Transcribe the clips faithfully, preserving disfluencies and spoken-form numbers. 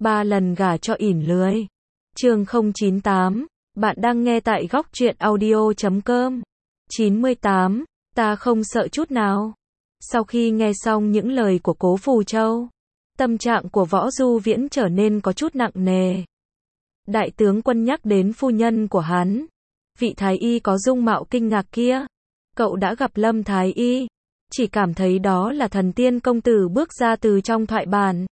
ba lần gả cho ỉn lười. Chương không chín tám, bạn đang nghe tại góc truyện audio chấm com. chín mươi tám, ta không sợ chút nào. Sau khi nghe xong những lời của Cố Phù Châu, tâm trạng của Võ Du Viễn trở nên có chút nặng nề. Đại tướng quân nhắc đến phu nhân của hắn, vị thái y có dung mạo kinh ngạc kia. Cậu đã gặp Lâm thái y, chỉ cảm thấy đó là thần tiên công tử bước ra từ trong thoại bản.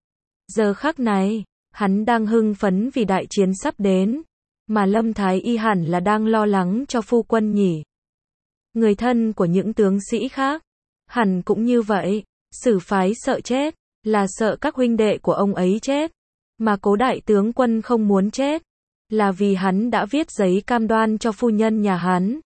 Giờ khắc này, hắn đang hưng phấn vì đại chiến sắp đến, mà Lâm thái y hẳn là đang lo lắng cho phu quân nhỉ. Người thân của những tướng sĩ khác, hẳn cũng như vậy. Sử phái sợ chết, là sợ các huynh đệ của ông ấy chết, mà Cố đại tướng quân không muốn chết, là vì hắn đã viết giấy cam đoan cho phu nhân nhà hắn.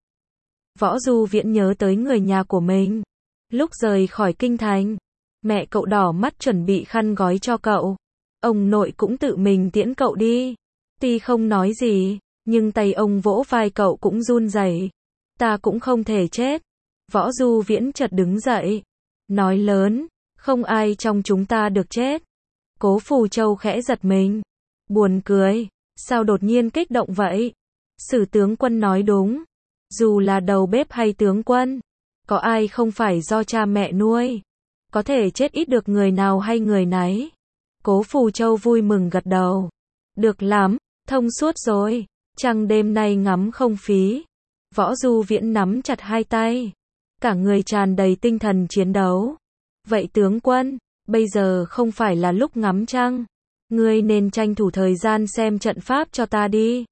Võ Du Viễn nhớ tới người nhà của mình. Lúc rời khỏi kinh thành, mẹ cậu đỏ mắt chuẩn bị khăn gói cho cậu. Ông nội cũng tự mình tiễn cậu đi. Tuy không nói gì, nhưng tay ông vỗ vai cậu cũng run rẩy. Ta cũng không thể chết. Võ Du Viễn chợt đứng dậy, nói lớn, không ai trong chúng ta được chết. Cố Phù Châu khẽ giật mình, buồn cười, sao đột nhiên kích động vậy? Sử tướng quân nói đúng, dù là đầu bếp hay tướng quân, có ai không phải do cha mẹ nuôi, có thể chết ít được người nào hay người nấy. Cố Phù Châu vui mừng gật đầu, được lắm, thông suốt rồi, trăng đêm nay ngắm không phí. Võ Du Viễn nắm chặt hai tay, cả người tràn đầy tinh thần chiến đấu. Vậy tướng quân, bây giờ không phải là lúc ngắm trăng, ngươi nên tranh thủ thời gian xem trận pháp cho ta đi.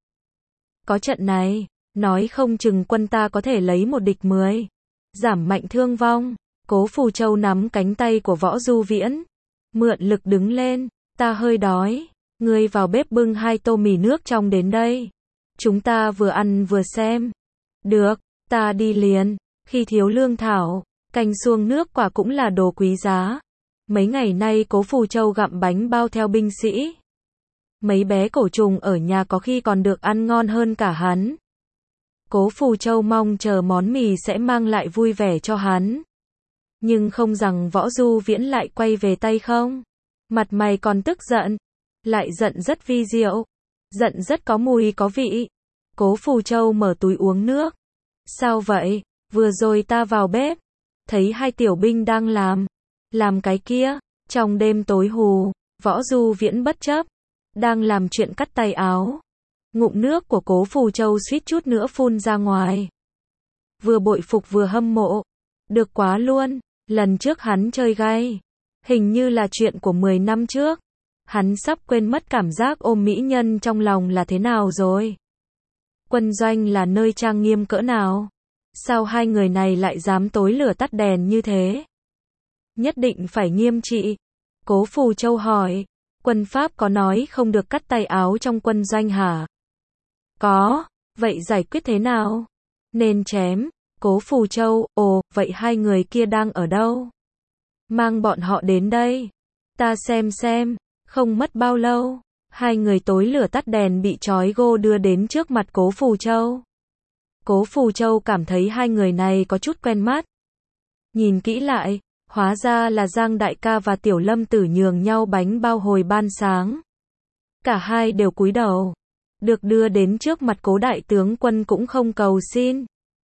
Có trận này, nói không chừng quân ta có thể lấy một địch mười, giảm mạnh thương vong. Cố Phù Châu nắm cánh tay của Võ Du Viễn, mượn lực đứng lên, ta hơi đói, ngươi vào bếp bưng hai tô mì nước trong đến đây, chúng ta vừa ăn vừa xem. Được, ta đi liền. Khi thiếu lương thảo, canh xuông nước quả cũng là đồ quý giá. Mấy ngày nay Cố Phù Châu gặm bánh bao theo binh sĩ. Mấy bé cổ trùng ở nhà có khi còn được ăn ngon hơn cả hắn. Cố Phù Châu mong chờ món mì sẽ mang lại vui vẻ cho hắn. Nhưng không rằng Võ Du Viễn lại quay về tay không. Mặt mày còn tức giận, lại giận rất vi diệu, giận rất có mùi có vị. Cố Phù Châu mở túi uống nước. Sao vậy? Vừa rồi ta vào bếp, thấy hai tiểu binh đang làm. Làm cái kia, trong đêm tối hù, Võ Du Viễn bất chấp, đang làm chuyện cắt tay áo. Ngụm nước của Cố Phù Châu suýt chút nữa phun ra ngoài. Vừa bội phục vừa hâm mộ. Được quá luôn, lần trước hắn chơi gay, hình như là chuyện của mười năm trước. Hắn sắp quên mất cảm giác ôm mỹ nhân trong lòng là thế nào rồi. Quân doanh là nơi trang nghiêm cỡ nào? Sao hai người này lại dám tối lửa tắt đèn như thế? Nhất định phải nghiêm trị. Cố Phù Châu hỏi, quân pháp có nói không được cắt tay áo trong quân doanh hả? Có, vậy giải quyết thế nào? Nên chém. Cố Phù Châu, ồ, vậy hai người kia đang ở đâu? Mang bọn họ đến đây. Ta xem xem, không mất bao lâu. Hai người tối lửa tắt đèn bị trói gô đưa đến trước mặt Cố Phù Châu. Cố Phù Châu cảm thấy hai người này có chút quen mắt. Nhìn kỹ lại, hóa ra là Giang đại ca và Tiểu Lâm tử nhường nhau bánh bao hồi ban sáng. Cả hai đều cúi đầu. Được đưa đến trước mặt Cố đại tướng quân cũng không cầu xin.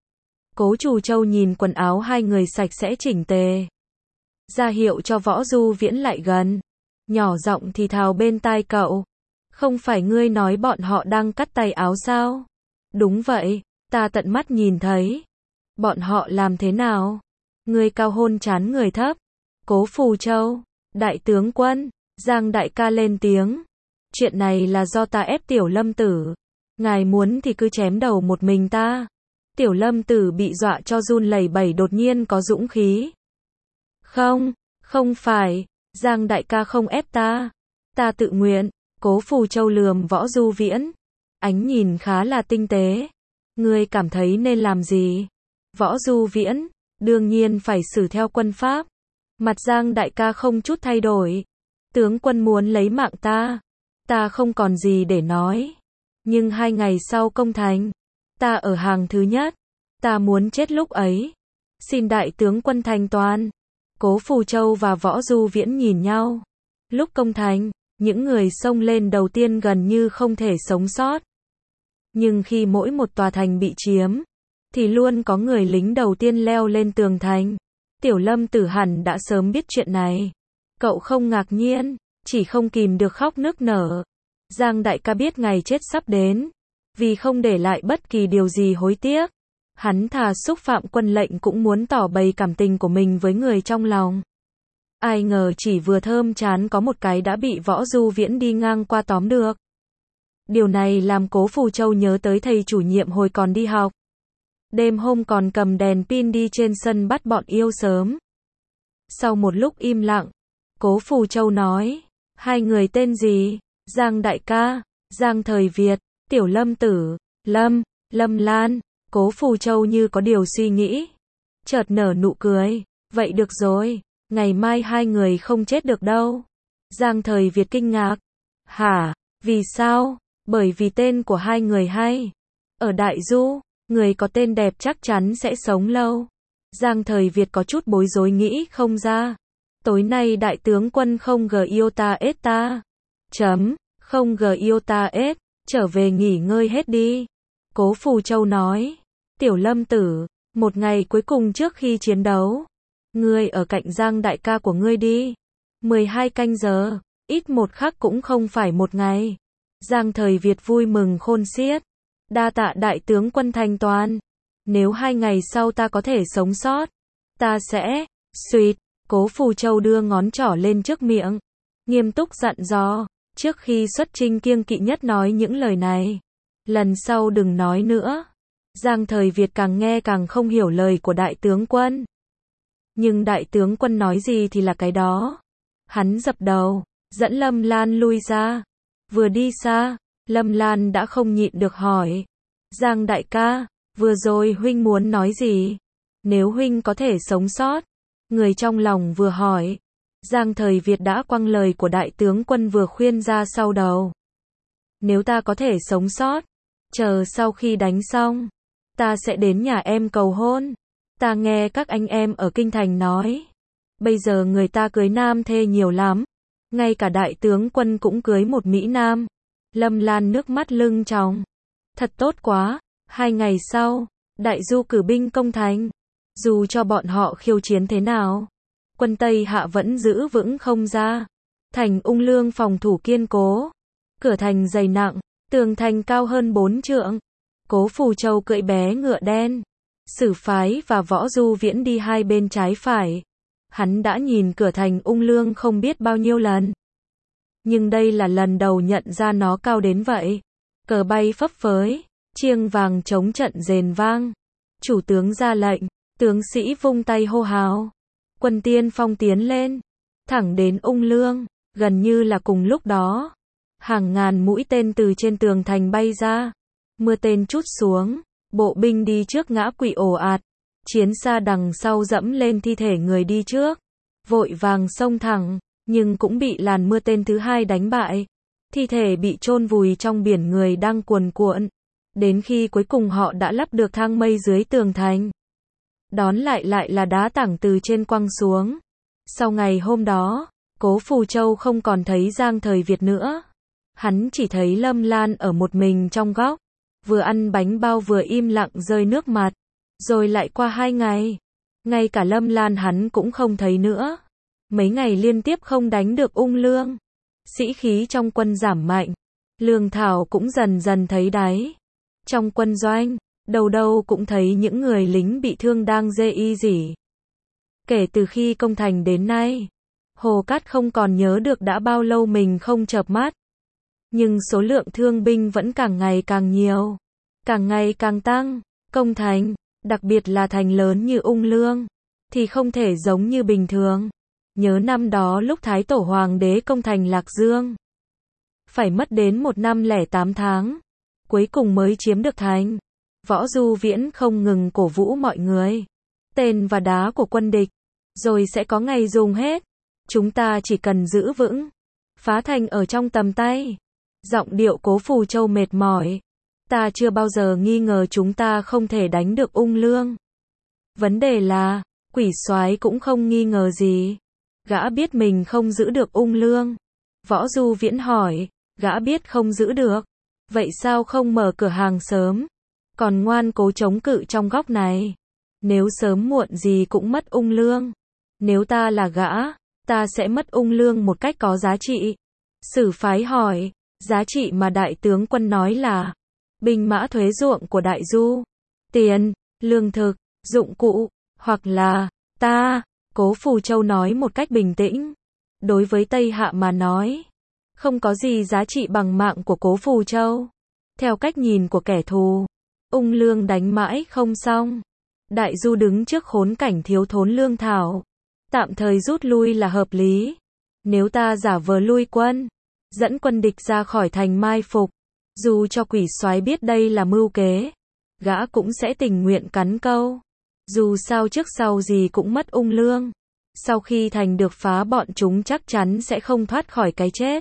Cố Phù Châu nhìn quần áo hai người sạch sẽ chỉnh tề, ra hiệu cho Võ Du Viễn lại gần, nhỏ giọng thì thào bên tai cậu. Không phải ngươi nói bọn họ đang cắt tay áo sao? Đúng vậy, ta tận mắt nhìn thấy. Bọn họ làm thế nào? Ngươi cao hôn chán người thấp. Cố Phù Châu, đại tướng quân, Giang đại ca lên tiếng. Chuyện này là do ta ép Tiểu Lâm tử. Ngài muốn thì cứ chém đầu một mình ta. Tiểu Lâm tử bị dọa cho run lẩy bẩy, đột nhiên có dũng khí. Không, không phải, Giang đại ca không ép ta. Ta tự nguyện. Cố Phù Châu lườm Võ Du Viễn, ánh nhìn khá là tinh tế. Ngươi cảm thấy nên làm gì? Võ Du Viễn, đương nhiên phải xử theo quân pháp. Mặt Giang đại ca không chút thay đổi. Tướng quân muốn lấy mạng ta, ta không còn gì để nói. Nhưng hai ngày sau công thành, ta ở hàng thứ nhất, ta muốn chết lúc ấy. Xin đại tướng quân thành toàn. Cố Phù Châu và Võ Du Viễn nhìn nhau. Lúc công thành, những người xông lên đầu tiên gần như không thể sống sót. Nhưng khi mỗi một tòa thành bị chiếm, thì luôn có người lính đầu tiên leo lên tường thành. Tiểu Lâm Tử hẳn đã sớm biết chuyện này. Cậu không ngạc nhiên, chỉ không kìm được khóc nức nở. Giang đại ca biết ngày chết sắp đến, vì không để lại bất kỳ điều gì hối tiếc. Hắn thà xúc phạm quân lệnh cũng muốn tỏ bày cảm tình của mình với người trong lòng. Ai ngờ chỉ vừa thơm chán có một cái đã bị Võ Du Viễn đi ngang qua tóm được. Điều này làm Cố Phù Châu nhớ tới thầy chủ nhiệm hồi còn đi học. Đêm hôm còn cầm đèn pin đi trên sân bắt bọn yêu sớm. Sau một lúc im lặng, Cố Phù Châu nói, hai người tên gì? Giang đại ca, Giang Thời Việt, Tiểu Lâm Tử, Lâm, Lâm Lan. Cố Phù Châu như có điều suy nghĩ, chợt nở nụ cười, vậy được rồi, ngày mai hai người không chết được đâu. Giang Thời Việt kinh ngạc, hả, vì sao? Bởi vì tên của hai người hay. Ở Đại Du, người có tên đẹp chắc chắn sẽ sống lâu. Giang Thời Việt có chút bối rối nghĩ không ra. Tối nay đại tướng quân không gờ yêu ta ết ta. Chấm, không gờ yêu ta ết, trở về nghỉ ngơi hết đi. Cố Phù Châu nói, Tiểu Lâm Tử, một ngày cuối cùng trước khi chiến đấu, ngươi ở cạnh Giang đại ca của ngươi đi. mười hai canh giờ, ít một khắc cũng không phải một ngày. Giang Thời Việt vui mừng khôn xiết. Đa tạ đại tướng quân thanh toán. Nếu hai ngày sau ta có thể sống sót, ta sẽ, suýt. Cố Phù Châu đưa ngón trỏ lên trước miệng, nghiêm túc dặn dò, trước khi xuất chinh kiêng kỵ nhất nói những lời này. Lần sau đừng nói nữa. Giang Thời Việt càng nghe càng không hiểu lời của đại tướng quân. Nhưng đại tướng quân nói gì thì là cái đó. Hắn dập đầu, dẫn Lâm Lan lui ra. Vừa đi xa, Lâm Lan đã không nhịn được hỏi. Giang đại ca, vừa rồi huynh muốn nói gì? Nếu huynh có thể sống sót. Người trong lòng vừa hỏi. Giang Thời Việt đã quăng lời của đại tướng quân vừa khuyên ra sau đầu. Nếu ta có thể sống sót, chờ sau khi đánh xong, ta sẽ đến nhà em cầu hôn. Ta nghe các anh em ở Kinh Thành nói, bây giờ người ta cưới nam thê nhiều lắm. Ngay cả đại tướng quân cũng cưới một Mỹ Nam. Lâm Lan nước mắt lưng tròng. Thật tốt quá. Hai ngày sau, Đại Du cử binh công thành. Dù cho bọn họ khiêu chiến thế nào, quân Tây Hạ vẫn giữ vững không ra. Thành Ung Lương phòng thủ kiên cố. Cửa thành dày nặng, tường thành cao hơn bốn trượng. Cố Phù Châu cưỡi bé ngựa đen. Sử Phái và Võ Du Viễn đi hai bên trái phải. Hắn đã nhìn cửa thành Ung Lương không biết bao nhiêu lần. Nhưng đây là lần đầu nhận ra nó cao đến vậy. Cờ bay phấp phới, chiêng vàng chống trận rền vang. Chủ tướng ra lệnh, tướng sĩ vung tay hô hào. Quân tiên phong tiến lên, thẳng đến Ung Lương. Gần như là cùng lúc đó, hàng ngàn mũi tên từ trên tường thành bay ra. Mưa tên trút xuống, bộ binh đi trước ngã quỵ ồ ạt. Chiến xa đằng sau dẫm lên thi thể người đi trước. Vội vàng xông thẳng, nhưng cũng bị làn mưa tên thứ hai đánh bại. Thi thể bị chôn vùi trong biển người đang cuồn cuộn. Đến khi cuối cùng họ đã lắp được thang mây dưới tường thành. Đón lại lại là đá tảng từ trên quăng xuống. Sau ngày hôm đó, Cố Phù Châu không còn thấy Giang Thời Việt nữa. Hắn chỉ thấy Lâm Lan ở một mình trong góc. Vừa ăn bánh bao vừa im lặng rơi nước mặt. Rồi lại qua hai ngày. Ngay cả Lâm Lan hắn cũng không thấy nữa. Mấy ngày liên tiếp không đánh được Ung Lương. Sĩ khí trong quân giảm mạnh. Lương thảo cũng dần dần thấy đáy. Trong quân doanh, đầu đâu cũng thấy những người lính bị thương đang rê y rỉ. Kể từ khi công thành đến nay, Hồ Cát không còn nhớ được đã bao lâu mình không chợp mắt. Nhưng số lượng thương binh vẫn càng ngày càng nhiều. Càng ngày càng tăng. Công thành, đặc biệt là thành lớn như Ung Lương, thì không thể giống như bình thường. Nhớ năm đó lúc Thái Tổ Hoàng đế công thành Lạc Dương. Phải mất đến một năm lẻ tám tháng. Cuối cùng mới chiếm được thành. Võ Du Viễn không ngừng cổ vũ mọi người. Tên và đá của quân địch. Rồi sẽ có ngày dùng hết. Chúng ta chỉ cần giữ vững. Phá thành ở trong tầm tay. Giọng điệu Cố Phù Châu mệt mỏi. Ta chưa bao giờ nghi ngờ chúng ta không thể đánh được Ung Lương. Vấn đề là, Quỷ Soái cũng không nghi ngờ gì. Gã biết mình không giữ được Ung Lương. Võ Du Viễn hỏi, gã biết không giữ được. Vậy sao không mở cửa hàng sớm? Còn ngoan cố chống cự trong góc này. Nếu sớm muộn gì cũng mất ung lương. Nếu ta là gã, ta sẽ mất ung lương một cách có giá trị. Sử phái hỏi, giá trị mà đại tướng quân nói là binh mã thuế ruộng của đại du, tiền, lương thực, dụng cụ, hoặc là ta, Cố Phù Châu nói một cách bình tĩnh. Đối với Tây Hạ mà nói, không có gì giá trị bằng mạng của Cố Phù Châu. Theo cách nhìn của kẻ thù, ung lương đánh mãi không xong. Đại du đứng trước khốn cảnh thiếu thốn lương thảo. Tạm thời rút lui là hợp lý. Nếu ta giả vờ lui quân, dẫn quân địch ra khỏi thành mai phục, dù cho quỷ soái biết đây là mưu kế, gã cũng sẽ tình nguyện cắn câu. Dù sao trước sau gì cũng mất ung lương. Sau khi thành được phá bọn chúng chắc chắn sẽ không thoát khỏi cái chết.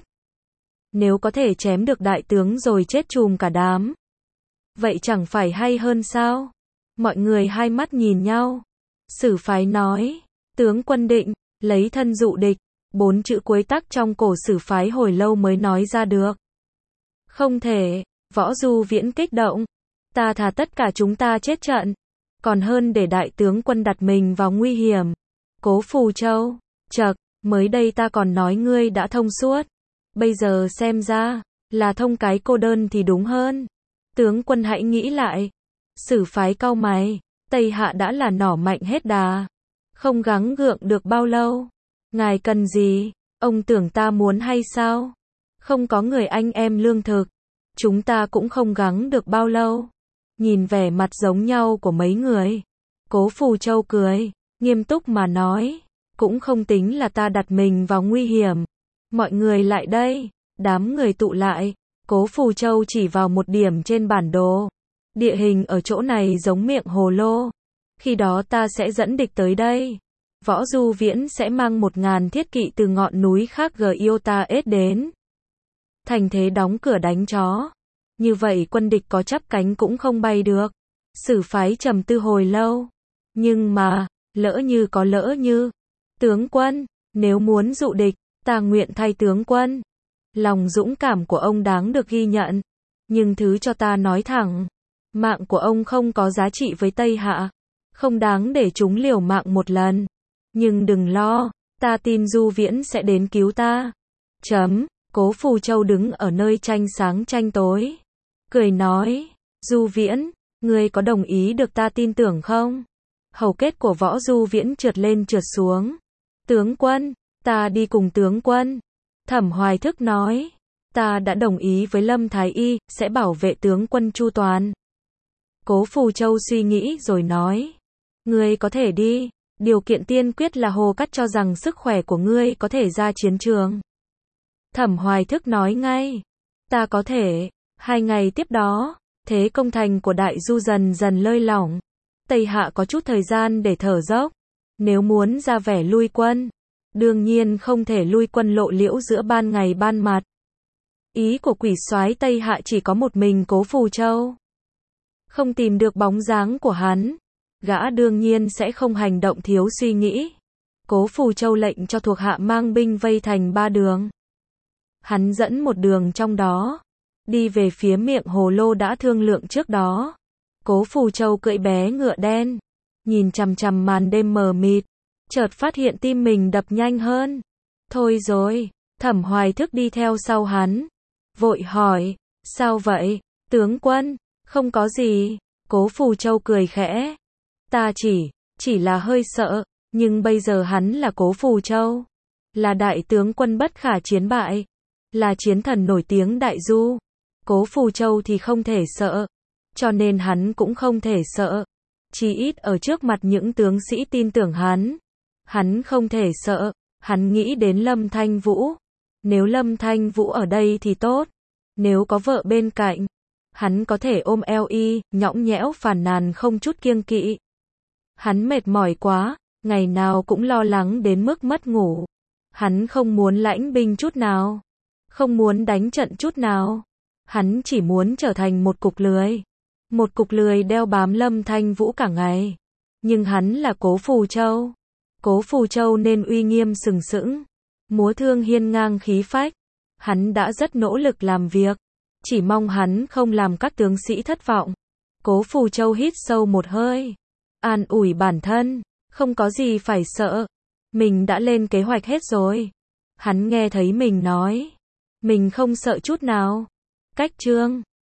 Nếu có thể chém được đại tướng rồi chết chùm cả đám, vậy chẳng phải hay hơn sao? Mọi người hai mắt nhìn nhau. Sử phái nói, tướng quân định lấy thân dụ địch. Bốn chữ cuối tắc trong cổ sử phái hồi lâu mới nói ra được. Không thể. Võ Du Viễn kích động. Ta thà tất cả chúng ta chết trận, còn hơn để đại tướng quân đặt mình vào nguy hiểm. Cố Phù Châu, chậc, mới đây ta còn nói ngươi đã thông suốt. Bây giờ xem ra, là thông cái cô đơn thì đúng hơn. Tướng quân hãy nghĩ lại. Sử phái cau mày, Tây Hạ đã là nỏ mạnh hết đà. Không gắng gượng được bao lâu. Ngài cần gì? Ông tưởng ta muốn hay sao? Không có người anh em lương thực, chúng ta cũng không gắng được bao lâu. Nhìn vẻ mặt giống nhau của mấy người, Cố Phù Châu cười, nghiêm túc mà nói, cũng không tính là ta đặt mình vào nguy hiểm. Mọi người lại đây. Đám người tụ lại. Cố Phù Châu chỉ vào một điểm trên bản đồ. Địa hình ở chỗ này giống miệng hồ lô. Khi đó ta sẽ dẫn địch tới đây. Võ Du Viễn sẽ mang một ngàn thiết kỵ từ ngọn núi khác Giota S đến. Thành thế đóng cửa đánh chó. Như vậy quân địch có chắp cánh cũng không bay được. Sử phái trầm tư hồi lâu. Nhưng mà, lỡ như có lỡ như. Tướng quân, nếu muốn dụ địch, ta nguyện thay tướng quân. Lòng dũng cảm của ông đáng được ghi nhận. Nhưng thứ cho ta nói thẳng, mạng của ông không có giá trị với Tây Hạ. Không đáng để chúng liều mạng một lần. Nhưng đừng lo, ta tin Du Viễn sẽ đến cứu ta. Chấm, Cố Phù Châu đứng ở nơi tranh sáng tranh tối. Cười nói, Du Viễn, ngươi có đồng ý được ta tin tưởng không? Hầu kết của Võ Du Viễn trượt lên trượt xuống. Tướng quân, ta đi cùng tướng quân. Thẩm Hoài Thức nói, ta đã đồng ý với Lâm Thái Y, sẽ bảo vệ tướng quân chu toàn. Cố Phù Châu suy nghĩ rồi nói, ngươi có thể đi. Điều kiện tiên quyết là Hồ Cắt cho rằng sức khỏe của ngươi có thể ra chiến trường. Thẩm Hoài Thức nói ngay, ta có thể. Hai ngày tiếp đó, thế công thành của Đại Du dần dần lơi lỏng. Tây Hạ có chút thời gian để thở dốc. Nếu muốn ra vẻ lui quân, đương nhiên không thể lui quân lộ liễu giữa ban ngày ban mặt. Ý của quỷ soái Tây Hạ chỉ có một mình Cố Phù Châu. Không tìm được bóng dáng của hắn, gã đương nhiên sẽ không hành động thiếu suy nghĩ. Cố Phù Châu lệnh cho thuộc hạ mang binh vây thành ba đường. Hắn dẫn một đường trong đó, đi về phía miệng hồ lô đã thương lượng trước đó. Cố Phù Châu cưỡi bé ngựa đen, nhìn chằm chằm màn đêm mờ mịt, chợt phát hiện tim mình đập nhanh hơn. Thôi rồi, Thẩm Hoài Thức đi theo sau hắn, vội hỏi, sao vậy, tướng quân? Không có gì. Cố Phù Châu cười khẽ, ta chỉ, chỉ là hơi sợ, nhưng bây giờ hắn là Cố Phù Châu, là đại tướng quân bất khả chiến bại, là chiến thần nổi tiếng Đại Du. Cố Phù Châu thì không thể sợ, cho nên hắn cũng không thể sợ. Chỉ ít ở trước mặt những tướng sĩ tin tưởng hắn, hắn không thể sợ. Hắn nghĩ đến Lâm Thanh Vũ. Nếu Lâm Thanh Vũ ở đây thì tốt. Nếu có vợ bên cạnh, hắn có thể ôm eo y, nhõng nhẽo phàn nàn không chút kiêng kỵ. Hắn mệt mỏi quá, ngày nào cũng lo lắng đến mức mất ngủ. Hắn không muốn lãnh binh chút nào, không muốn đánh trận chút nào. Hắn chỉ muốn trở thành một cục lười. Một cục lười đeo bám Lâm Thanh Vũ cả ngày. Nhưng hắn là Cố Phù Châu. Cố Phù Châu nên uy nghiêm sừng sững, múa thương hiên ngang khí phách. Hắn đã rất nỗ lực làm việc. Chỉ mong hắn không làm các tướng sĩ thất vọng. Cố Phù Châu hít sâu một hơi. An ủi bản thân. Không có gì phải sợ. Mình đã lên kế hoạch hết rồi. Hắn nghe thấy mình nói. Mình không sợ chút nào. Cách chương